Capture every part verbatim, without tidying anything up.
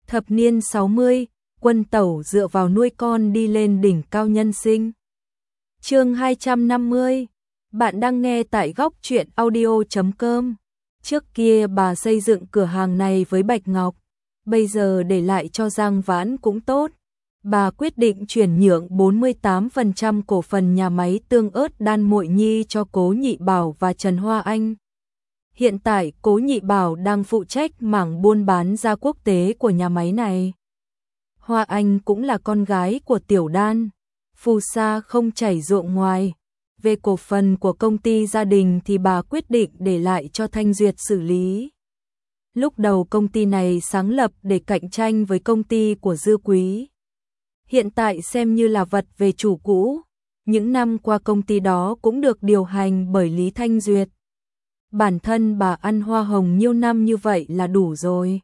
Thập niên sáu mươi, Quân Tẩu dựa vào nuôi con đi lên đỉnh cao nhân sinh. Chương hai trăm năm mươi. Bạn đang nghe tại góc truyện audio chấm com. Trước kia bà xây dựng cửa hàng này với Bạch Ngọc, bây giờ để lại cho Giang Vãn cũng tốt. Bà quyết định chuyển nhượng bốn mươi tám phần trăm cổ phần nhà máy tương ớt Đan Muội Nhi cho Cố Nhị Bảo và Trần Hoa Anh. Hiện tại Cố Nhị Bảo đang phụ trách mảng buôn bán ra quốc tế của nhà máy này. Hoa Anh cũng là con gái của Tiểu Đan, phù sa không chảy ruộng ngoài. Về cổ phần của công ty gia đình thì bà quyết định để lại cho Thanh Duyệt xử lý. Lúc đầu công ty này sáng lập để cạnh tranh với công ty của Dư Quý. Hiện tại xem như là vật về chủ cũ. Những năm qua công ty đó cũng được điều hành bởi Lý Thanh Duyệt. Bản thân bà ăn hoa hồng nhiều năm như vậy là đủ rồi.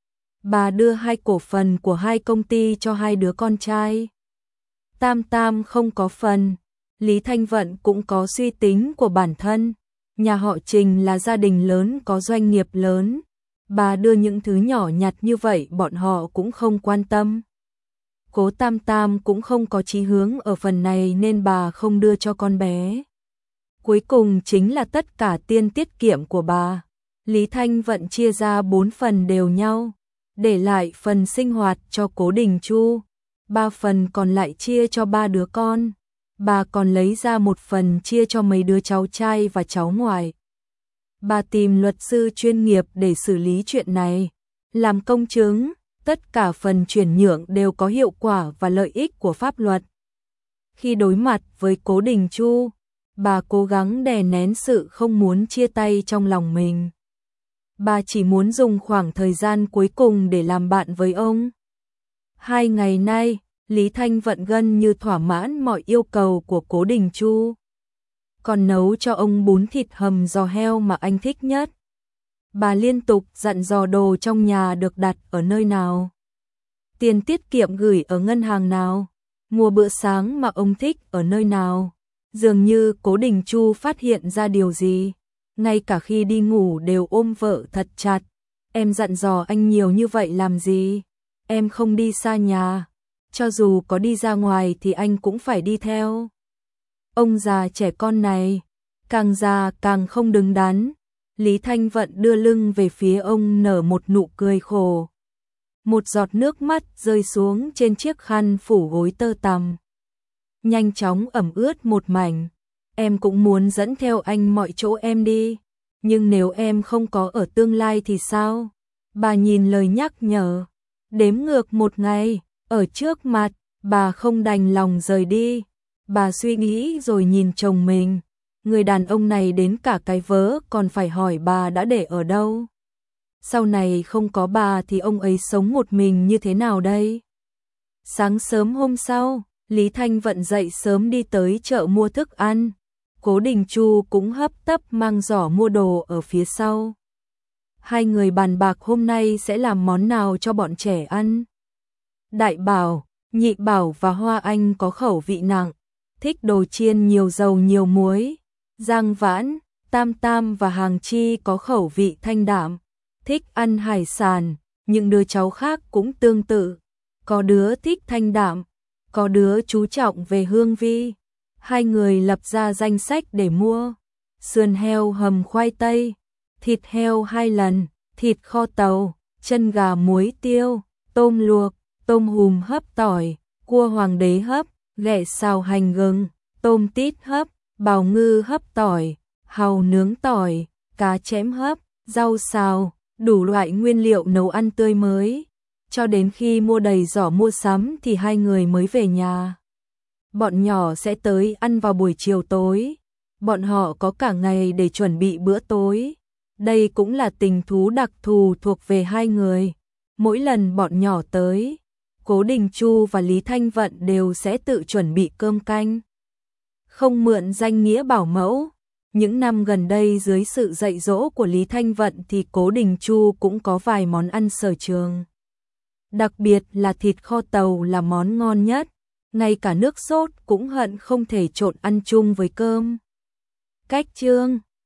Bà đưa hai cổ phần của hai công ty cho hai đứa con trai. Tam Tam không có phần, Lý Thanh Vận cũng có suy tính của bản thân. Nhà họ Trình là gia đình lớn có doanh nghiệp lớn. Bà đưa những thứ nhỏ nhặt như vậy bọn họ cũng không quan tâm. Cố Tam Tam cũng không có chí hướng ở phần này nên bà không đưa cho con bé. Cuối cùng chính là tất cả tiền tiết kiệm của bà. Lý Thanh Vận chia ra bốn phần đều nhau, để lại phần sinh hoạt cho Cố Đình Chu, ba phần còn lại chia cho ba đứa con. Bà còn lấy ra một phần chia cho mấy đứa cháu trai và cháu ngoại. Bà tìm luật sư chuyên nghiệp để xử lý chuyện này, làm công chứng, tất cả phần chuyển nhượng đều có hiệu quả và lợi ích của pháp luật. Khi đối mặt với Cố Đình Chu, bà cố gắng đè nén sự không muốn chia tay trong lòng mình. Bà chỉ muốn dùng khoảng thời gian cuối cùng để làm bạn với ông. Hai ngày nay, Lý Thanh Vận gần như thỏa mãn mọi yêu cầu của Cố Đình Chu. Còn nấu cho ông bún thịt hầm giò heo mà anh thích nhất. Bà liên tục dặn dò đồ trong nhà được đặt ở nơi nào, tiền tiết kiệm gửi ở ngân hàng nào, mua bữa sáng mà ông thích ở nơi nào. Dường như Cố Đình Chu phát hiện ra điều gì, ngay cả khi đi ngủ đều ôm vợ thật chặt. Em dặn dò anh nhiều như vậy làm gì? Em không đi xa nhà, cho dù có đi ra ngoài thì anh cũng phải đi theo. Ông già trẻ con này, càng già càng không đứng đắn. Lý Thanh Vận đưa lưng về phía ông nở một nụ cười khổ. Một giọt nước mắt rơi xuống trên chiếc khăn phủ gối tơ tằm, nhanh chóng ẩm ướt một mảnh. Em cũng muốn dẫn theo anh mọi chỗ em đi, nhưng nếu em không có ở tương lai thì sao? Bà nhìn lời nhắc nhở, đếm ngược một ngày, ở trước mặt, bà không đành lòng rời đi. Bà suy nghĩ rồi nhìn chồng mình, người đàn ông này đến cả cái vớ còn phải hỏi bà đã để ở đâu. Sau này không có bà thì ông ấy sống một mình như thế nào đây? Sáng sớm hôm sau, Lý Thanh Vận dậy sớm đi tới chợ mua thức ăn. Cố Đình Chu cũng hấp tấp mang giỏ mua đồ ở phía sau. Hai người bàn bạc hôm nay sẽ làm món nào cho bọn trẻ ăn. Đại Bảo, Nhị Bảo và Hoa Anh có khẩu vị nặng, thích đồ chiên nhiều dầu nhiều muối. Giang Vãn, Tam Tam và Hàng Chi có khẩu vị thanh đạm, thích ăn hải sản. Những đứa cháu khác cũng tương tự, có đứa thích thanh đạm, có đứa chú trọng về hương vị. Hai người lập ra danh sách để mua. Sườn heo hầm khoai tây, thịt heo hai lần, thịt kho tàu, chân gà muối tiêu, tôm luộc, tôm hùm hấp tỏi, cua hoàng đế hấp, ghẹ xào hành gừng, tôm tít hấp, bào ngư hấp tỏi, hàu nướng tỏi, cá chẽm hấp, rau xào, đủ loại nguyên liệu nấu ăn tươi mới. Cho đến khi mua đầy giỏ mua sắm thì hai người mới về nhà. Bọn nhỏ sẽ tới ăn vào buổi chiều tối. Bọn họ có cả ngày để chuẩn bị bữa tối. Đây cũng là tình thú đặc thù thuộc về hai người. Mỗi lần bọn nhỏ tới, Cố Đình Chu và Lý Thanh Vận đều sẽ tự chuẩn bị cơm canh. Không mượn danh nghĩa bảo mẫu. Những năm gần đây dưới sự dạy dỗ của Lý Thanh Vận thì Cố Đình Chu cũng có vài món ăn sở trường. Đặc biệt là thịt kho tàu là món ngon nhất. Ngay cả nước sốt cũng hận không thể trộn ăn chung với cơm. Cách chương